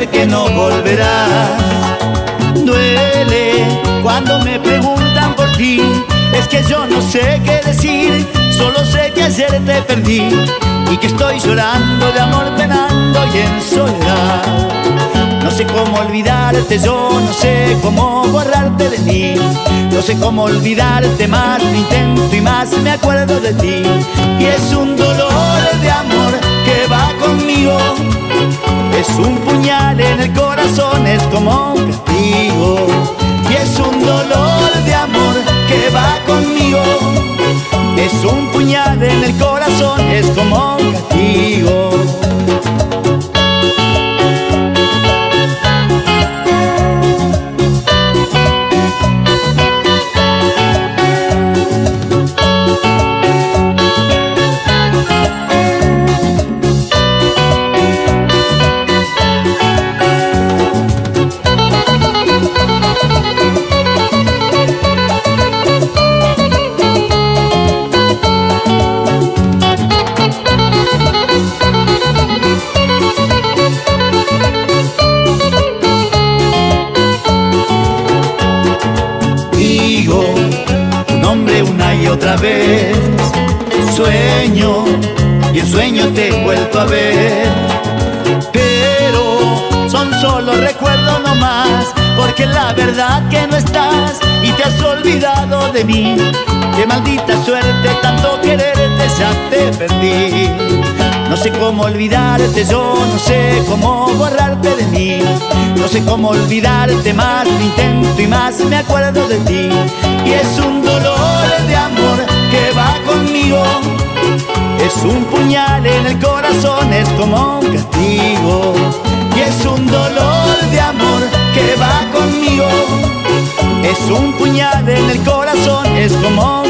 saber que no volverás. Duele cuando me preguntan por ti, es que yo no sé qué decir, solo sé que ayer te perdí y que estoy llorando de amor, penando y en soledad. No sé cómo olvidarte, yo no sé cómo borrarte de mí. No sé cómo olvidarte, más lo intento y más me acuerdo de ti. Y es un dolor de amor que va conmigo, es un puñal en el corazón, es como un castigo. Y es un dolor de amor que va conmigo, es un puñal en el corazón, es como un castigo. Una y otra vez sueño y en sueño te he vuelto a ver, pero son solo recuerdos nomás, porque la verdad que no estás y te has olvidado de mí. Qué maldita suerte, tanto quererte ya te perdí. No sé cómo olvidarte, yo no sé cómo borrarte de mí. No sé cómo olvidarte, más lo intento y más me acuerdo de ti. Y es un dolor de amor que va conmigo, es un puñal en el corazón, es como un castigo. Y es un dolor de amor que va conmigo, es un puñal en el corazón, es como